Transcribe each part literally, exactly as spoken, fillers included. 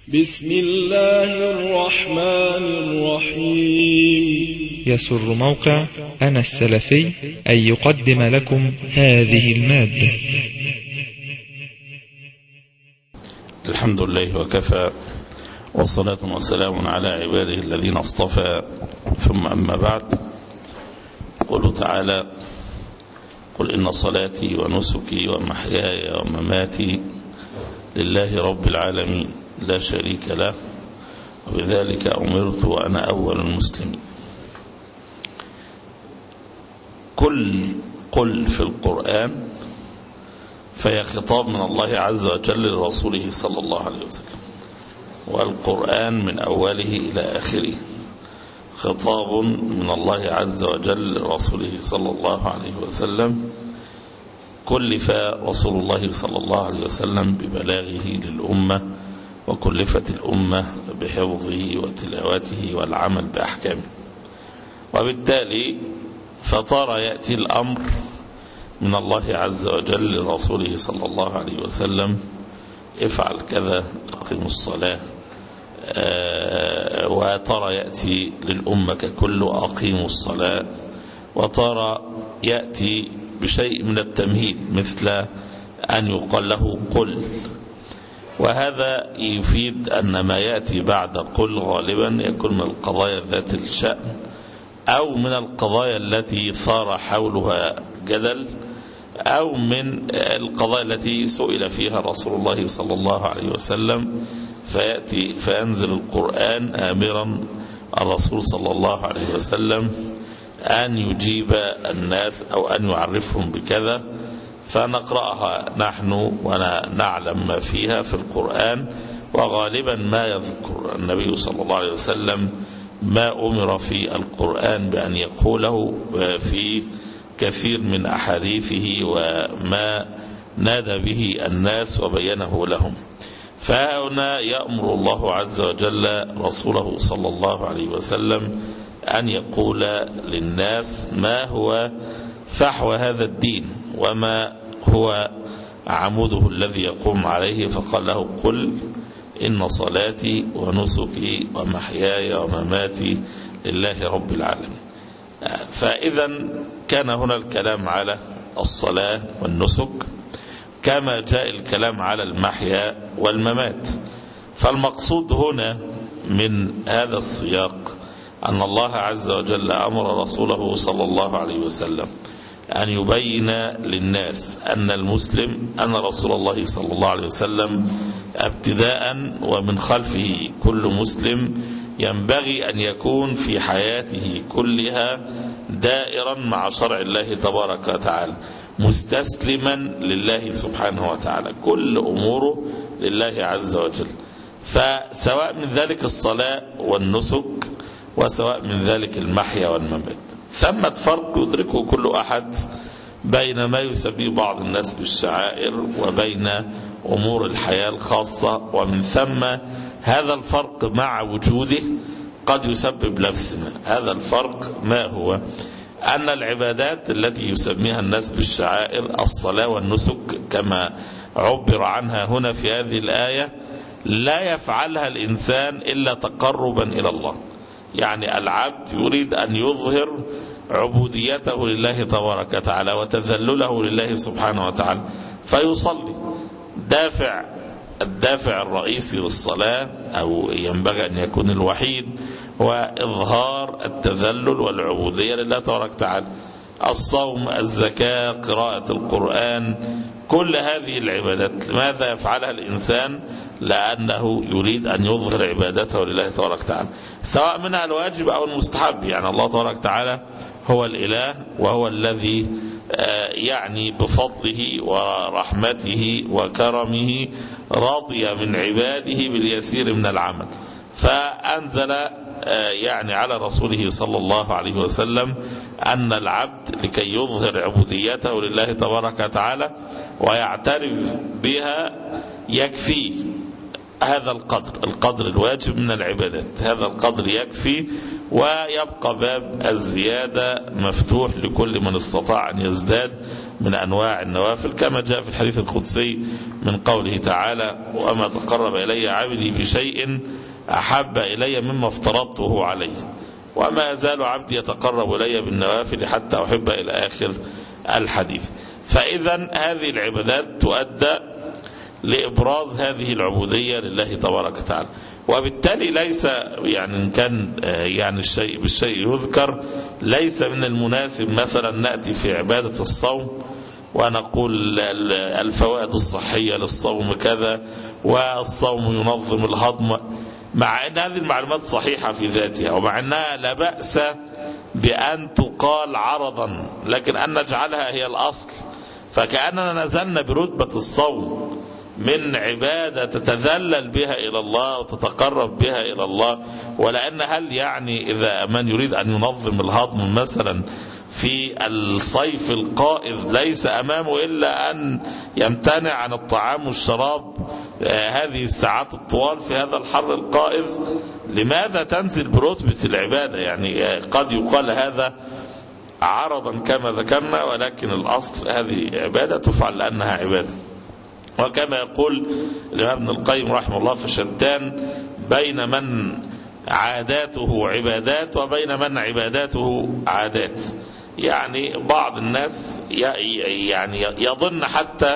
بسم الله الرحمن الرحيم. يسر موقع أنا السلفي أن يقدم لكم هذه المادة. الحمد لله وكفى، والصلاة والسلام على عباده الذين اصطفى، ثم أما بعد. قل تعالى: قل إن صلاتي ونسكي ومحياي ومماتي لله رب العالمين لا شريك له وبذلك أمرت وأنا أول المسلمين. كل قل في القرآن فهي خطاب من الله عز وجل لرسوله صلى الله عليه وسلم، والقرآن من أوله إلى آخره خطاب من الله عز وجل لرسوله صلى الله عليه وسلم. كلف رسول الله صلى الله عليه وسلم ببلاغه للأمة، وكلفت الأمة بحفظه وتلاوته والعمل بأحكامه، وبالتالي فطار يأتي الأمر من الله عز وجل لرسوله صلى الله عليه وسلم: افعل كذا، أقم الصلاة. وترى يأتي للأمة ككل: أقيموا الصلاة. وترى يأتي بشيء من التمهيد، مثل أن يقال له قل. وهذا يفيد أن ما يأتي بعد قل غالبا يكون من القضايا ذات الشأن، أو من القضايا التي ثار حولها جدل، أو من القضايا التي سئل فيها رسول الله صلى الله عليه وسلم، فيأتي فينزل القرآن آمرا الرسول صلى الله عليه وسلم أن يجيب الناس أو أن يعرفهم بكذا، فنقرأها نحن ونعلم ما فيها في القرآن. وغالبا ما يذكر النبي صلى الله عليه وسلم ما أمر في القرآن بأن يقوله في كثير من أحاديثه، وما نادى به الناس وبينه لهم. فهنا يأمر الله عز وجل رسوله صلى الله عليه وسلم أن يقول للناس ما هو فحوى هذا الدين، وما هو عموده الذي يقوم عليه. فقال له: قل إن صلاتي ونسكي ومحياي ومماتي لله رب العالمين. فإذا كان هنا الكلام على الصلاة والنسك، كما جاء الكلام على المحيا والممات. فالمقصود هنا من هذا السياق أن الله عز وجل أمر رسوله صلى الله عليه وسلم أن يبين للناس أن المسلم، أن رسول الله صلى الله عليه وسلم ابتداء ومن خلفه كل مسلم ينبغي أن يكون في حياته كلها دائرا مع شرع الله تبارك وتعالى، مستسلما لله سبحانه وتعالى، كل أموره لله عز وجل. فسواء من ذلك الصلاة والنسك، وسواء من ذلك المحيا والممات. ثمة فرق يدركه كل أحد بين ما يسميه بعض الناس بالشعائر وبين أمور الحياة الخاصة، ومن ثم هذا الفرق مع وجوده قد يسبب لبسنا. هذا الفرق ما هو؟ أن العبادات التي يسميها الناس بالشعائر، الصلاة والنسك كما عبر عنها هنا في هذه الآية، لا يفعلها الإنسان إلا تقربا إلى الله. يعني العبد يريد أن يظهر عبوديته لله تبارك وتعالى وتذلله لله سبحانه وتعالى فيصلي. دافع الدافع الرئيسي للصلاة، أو ينبغي أن يكون الوحيد، هو إظهار التذلل والعبودية لله تبارك وتعالى. الصوم، الزكاة، قراءة القرآن، كل هذه العبادات لماذا يفعلها الإنسان؟ لأنه يريد أن يظهر عبادته لله تبارك وتعالى، سواء منها الواجب أو المستحب. يعني الله تبارك وتعالى هو الإله، وهو الذي يعني بفضله ورحمته وكرمه رضي من عباده باليسير من العمل، فأنزل يعني على رسوله صلى الله عليه وسلم أن العبد لكي يظهر عبوديته لله تبارك وتعالى ويعترف بها يكفي هذا القدر، القدر الواجب من العبادات، هذا القدر يكفي، ويبقى باب الزيادة مفتوح لكل من استطاع أن يزداد من أنواع النوافل، كما جاء في الحديث القدسي من قوله تعالى: وما تقرب إلي عبدي بشيء أحب إلي مما افترضته عليه، وما يزال عبدي يتقرب إلي بالنوافل حتى أحب، إلى آخر الحديث. فإذا هذه العبادات تؤدى لإبراز هذه العبودية لله تبارك وتعالى، وبالتالي ليس يعني إن كان يعني الشيء بالشيء يذكر، ليس من المناسب مثلا نأتي في عبادة الصوم ونقول الفوائد الصحية للصوم كذا، والصوم ينظم الهضم، مع أن هذه المعلومات صحيحة في ذاتها، ومع أنها لا بأس بأن تقال عرضا، لكن أن نجعلها هي الأصل. فكأننا نزلنا برتبة الصوم من عبادة تتذلل بها إلى الله وتتقرب بها إلى الله، ولأن هل يعني إذا من يريد أن ينظم الهضم مثلا في الصيف القائض ليس أمامه إلا أن يمتنع عن الطعام والشراب هذه الساعات الطوال في هذا الحر القائض؟ لماذا تنزل برتبة العبادة؟ يعني قد يقال هذا عرضا كما ذكرنا، ولكن الأصل هذه عبادة تفعل لأنها عبادة. وكما يقول الإمام ابن القيم رحمه الله في شتان بين من عاداته عبادات وبين من عباداته عادات. يعني بعض الناس يعني يظن حتى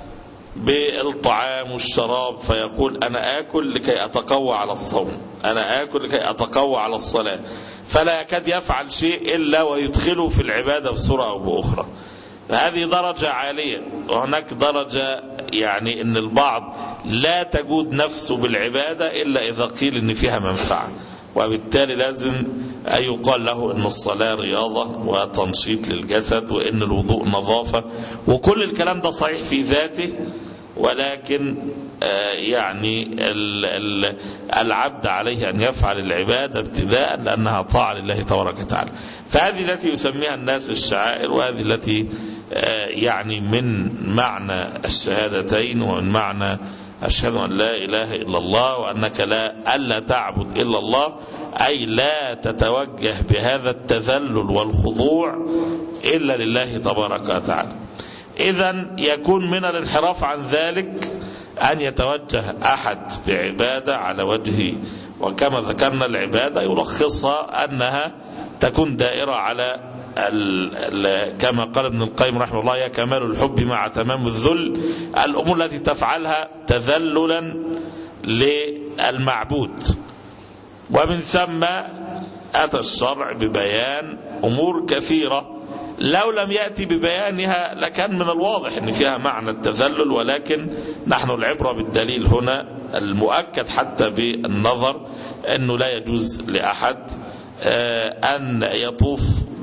بالطعام والشراب فيقول أنا آكل لكي أتقوى على الصوم، أنا آكل لكي أتقوى على الصلاة، فلا يكاد يفعل شيء إلا ويدخله في العبادة بصورة أو بأخرى. هذه درجة عالية، وهناك درجة يعني ان البعض لا تجود نفسه بالعبادة الا اذا قيل ان فيها منفعة، وبالتالي لازم أن يقال له ان الصلاة رياضة وتنشيط للجسد، وان الوضوء نظافة، وكل الكلام ده صحيح في ذاته، ولكن يعني العبد عليه أن يفعل العبادة ابتداء لأنها طاعة لله تبارك وتعالى. فهذه التي يسميها الناس الشعائر، وهذه التي يعني من معنى الشهادتين ومن معنى أشهد أن لا إله إلا الله وأنك لا ألا تعبد إلا الله، أي لا تتوجه بهذا التذلل والخضوع إلا لله تبارك وتعالى. إذن يكون من الانحراف عن ذلك أن يتوجه أحد بعبادة على وجهه، وكما ذكرنا العبادة يلخصها أنها تكون دائرة على ال ال كما قال ابن القيم رحمه الله: يا كمال الحب مع تمام الذل، الأمور التي تفعلها تذللا للمعبود. ومن ثم أتى الشرع ببيان أمور كثيرة لو لم يأتي ببيانها لكان من الواضح أن فيها معنى التذلل، ولكن نحن العبرة بالدليل هنا المؤكد حتى بالنظر، أنه لا يجوز لأحد أن يطوف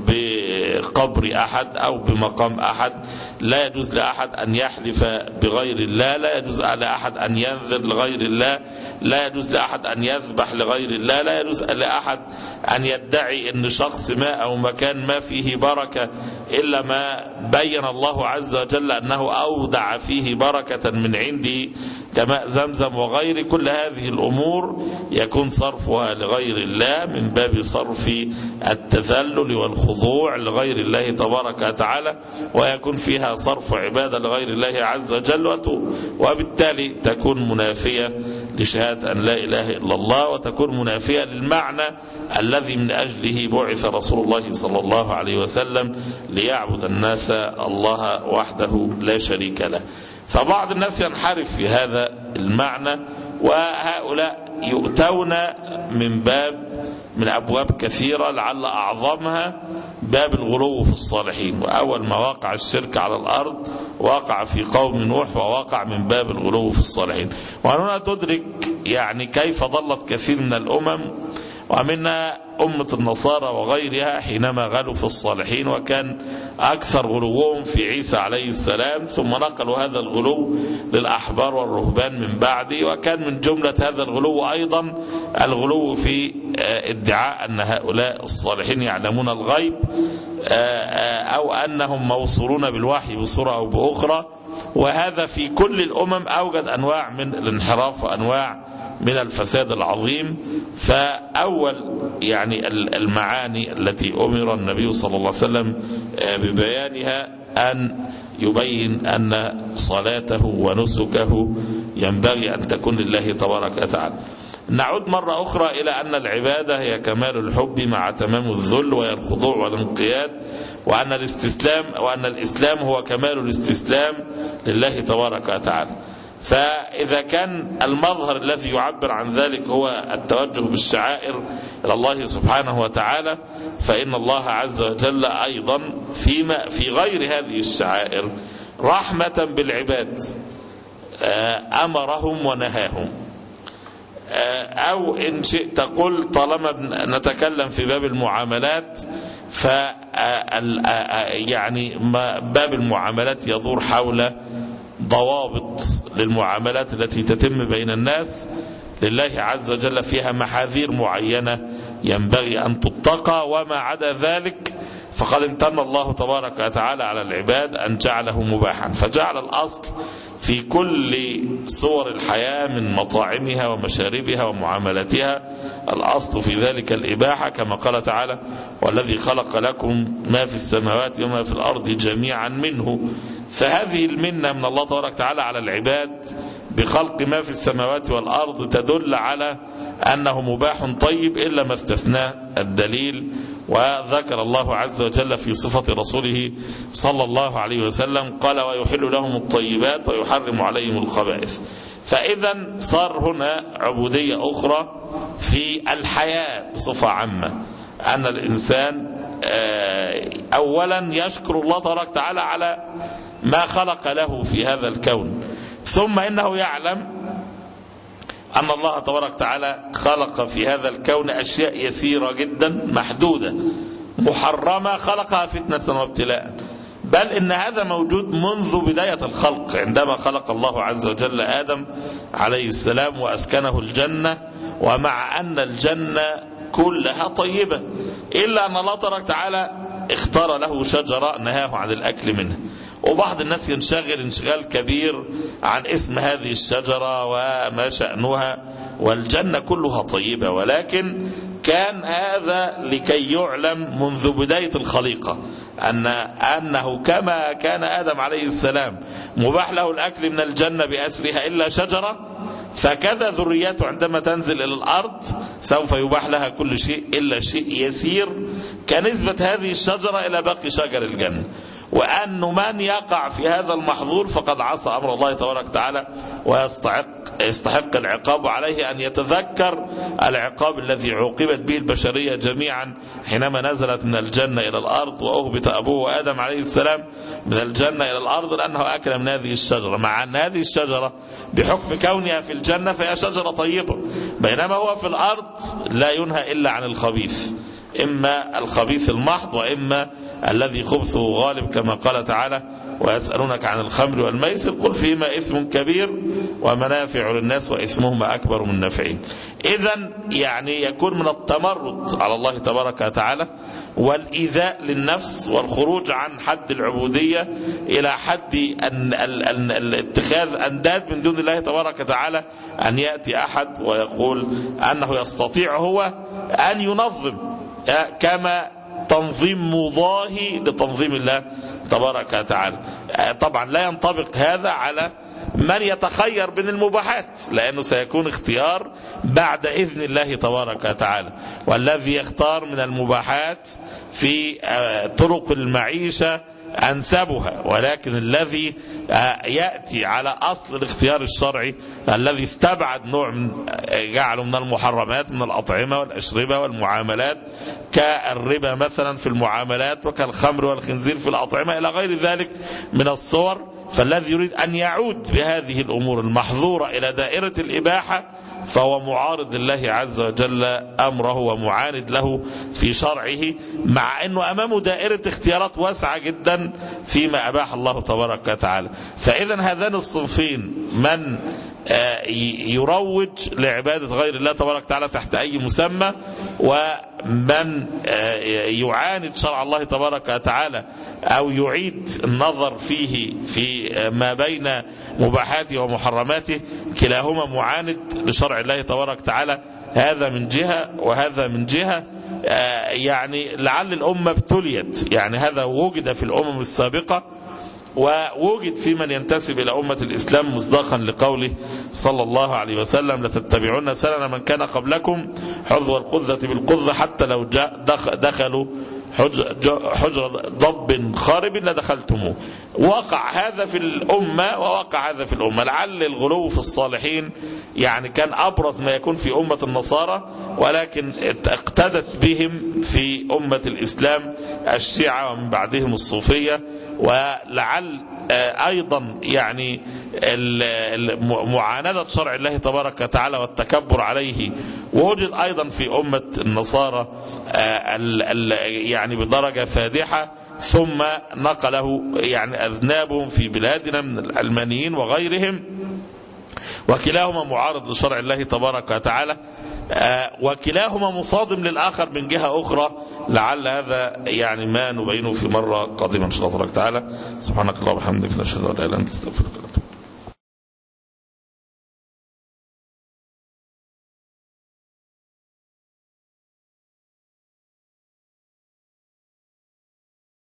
بقبر أحد أو بمقام أحد، لا يجوز لأحد أن يحلف بغير الله، لا يجوز لأحد أن ينذر لغير الله، لا يجوز لأحد أن يذبح لغير الله، لا يجوز لأحد أن يدعي أن شخص ما أو مكان ما فيه بركة إلا ما بين الله عز وجل أنه أودع فيه بركة من عنده كماء زمزم وغير. كل هذه الأمور يكون صرفها لغير الله من باب صرف التذلل والخضوع لغير الله تبارك وتعالى، ويكون فيها صرف عبادة لغير الله عز وجل، وبالتالي تكون منافية لشهادة أن لا إله إلا الله، وتكون منافية للمعنى الذي من أجله بعث رسول الله صلى الله عليه وسلم ليعبد الناس الله وحده لا شريك له. فبعض الناس ينحرف في هذا المعنى، وهؤلاء يؤتون من باب من أبواب كثيرة، لعل أعظمها باب الغلو في الصالحين. وأول ما وقع الشرك على الأرض وقع في قوم نوح، ووقع من باب الغلو في الصالحين. وهنا تدرك يعني كيف ضلت كثير من الأمم، ومنها أمة النصارى وغيرها حينما غلوا في الصالحين، وكان أكثر غلوهم في عيسى عليه السلام، ثم نقلوا هذا الغلو للأحبار والرهبان من بعده. وكان من جملة هذا الغلو أيضا الغلو في ادعاء أن هؤلاء الصالحين يعلمون الغيب، أو أنهم موصولون بالوحي بصورة أو بأخرى. وهذا في كل الأمم أوجد أنواع من الانحراف وأنواع من الفساد العظيم. فأول يعني المعاني التي أمر النبي صلى الله عليه وسلم ببيانها أن يبين أن صلاته ونسكه ينبغي أن تكون لله تبارك وتعالى. نعود مرة أخرى إلى أن العبادة هي كمال الحب مع تمام الذل وهي الخضوع والانقياد، وأن الاستسلام وأن الإسلام هو كمال الاستسلام لله تبارك وتعالى. فإذا كان المظهر الذي يعبر عن ذلك هو التوجه بالشعائر إلى الله سبحانه وتعالى، فإن الله عز وجل أيضا فيما في غير هذه الشعائر رحمة بالعباد أمرهم ونهاهم. أو إن شئت قل طالما نتكلم في باب المعاملات، ف يعني باب المعاملات يدور حول ضوابط للمعاملات التي تتم بين الناس لله عز وجل، فيها محاذير معينة ينبغي أن تتقى، وما عدا ذلك فقد امتن الله تبارك وتعالى على العباد أن جعله مباحا، فجعل الأصل في كل صور الحياة من مطاعمها ومشاربها ومعاملاتها الأصل في ذلك الإباحة، كما قال تعالى: والذي خلق لكم ما في السماوات وما في الأرض جميعا منه. فهذه المنة من الله تبارك وتعالى على العباد بخلق ما في السماوات والأرض تدل على أنه مباح طيب، إلا ما استثناه الدليل. وذكر الله عز وجل في صفة رسوله صلى الله عليه وسلم قال: ويحل لهم الطيبات ويحرم عليهم الخبائث. فإذا صار هنا عبودية أخرى في الحياة بصفة عامة، أن الإنسان أولا يشكر الله تبارك وتعالى على ما خلق له في هذا الكون، ثم إنه يعلم أن الله تبارك وتعالى خلق في هذا الكون أشياء يسيرة جدا محدودة محرمة خلقها فتنة وابتلاء، بل إن هذا موجود منذ بداية الخلق، عندما خلق الله عز وجل آدم عليه السلام وأسكنه الجنة، ومع أن الجنة كلها طيبة إلا أن الله تبارك وتعالى اختار له شجرة نهاه عن الأكل منها. وبعض الناس ينشغل انشغال كبير عن اسم هذه الشجرة وما شأنها، والجنة كلها طيبة، ولكن كان هذا لكي يعلم منذ بداية الخليقة أن أنه كما كان آدم عليه السلام مباح له الأكل من الجنة بأسرها إلا شجرة، فكذا ذريته عندما تنزل إلى الأرض سوف يباح لها كل شيء إلا شيء يسير كنسبة هذه الشجرة إلى باقي شجر الجنة، وأن من يقع في هذا المحظور فقد عصى أمر الله تبارك وتعالى ويستحق يستحق العقاب، عليه أن يتذكر العقاب الذي عوقبت به البشرية جميعا حينما نزلت من الجنة إلى الأرض، وأهبط أبوه آدم عليه السلام من الجنة إلى الأرض لأنه أكل من هذه الشجرة، مع أن هذه الشجرة بحكم كونها في الجنة فهي شجرة طيبة، بينما هو في الأرض لا ينهى إلا عن الخبيث، إما الخبيث المحض وإما الذي خبثه غالب، كما قال تعالى: ويسألونك عن الخمر والميسر قل فيهما إثم كبير ومنافع للناس وإثمهما أكبر من نفعهم. إذن يعني يكون من التمرد على الله تبارك وتعالى والإيذاء للنفس والخروج عن حد العبودية إلى حد الاتخاذ أنداد من دون الله تبارك وتعالى، أن يأتي أحد ويقول أنه يستطيع هو أن ينظم كما تنظيم مضاهي لتنظيم الله تبارك وتعالى. طبعا لا ينطبق هذا على من يتخير بين المباحات، لأنه سيكون اختيار بعد إذن الله تبارك وتعالى، والذي يختار من المباحات في طرق المعيشة أنسبها، ولكن الذي يأتي على أصل الاختيار الشرعي الذي استبعد نوع من جعله من المحرمات من الأطعمة والأشربة والمعاملات كالربا مثلا في المعاملات وكالخمر والخنزير في الأطعمة إلى غير ذلك من الصور، فالذي يريد أن يعود بهذه الأمور المحظورة إلى دائرة الإباحة فهو معارض لله عز وجل أمره ومعاند له في شرعه، مع أنه أمامه دائرة اختيارات واسعة جدا فيما أباح الله تبارك وتعالى. فإذا هذان الصنفين من يروج لعبادة غير الله تبارك وتعالى تحت أي مسمى، و ومن يعاند شرع الله تبارك وتعالى أو يعيد النظر فيه في ما بين مباحاته ومحرماته كلاهما معاند لشرع الله تبارك وتعالى. هذا من جهة وهذا من جهة. يعني لعل الأمة ابتليت، يعني هذا وجد في الأمم السابقة ووجد في من ينتسب إلى أمة الإسلام مصداقا لقوله صلى الله عليه وسلم: لتتبعون سنن من كان قبلكم حذو القذة بالقذة حتى لو دخلوا حجر ضب خارب لدخلتموه. وقع هذا في الأمة ووقع هذا في الأمة. لعل الغلو في الصالحين يعني كان أبرز ما يكون في أمة النصارى، ولكن اقتدت بهم في أمة الإسلام الشيعة ومن بعدهم الصوفية. ولعل أيضا يعني معاندة شرع الله تبارك وتعالى والتكبر عليه ووجد أيضا في أمة النصارى يعني بدرجة فادحة، ثم نقله يعني أذنابهم في بلادنا من العلمانيين وغيرهم، وكلاهما معارض لشرع الله تبارك وتعالى، وكلاهما مصادم للآخر من جهة أخرى. لعل هذا يعني ما نبينه في مرة قادمة إن شاء الله تعالى. سبحانك اللهم وبحمدك، نشهد أن لا إله إلا أنت، نستغفرك.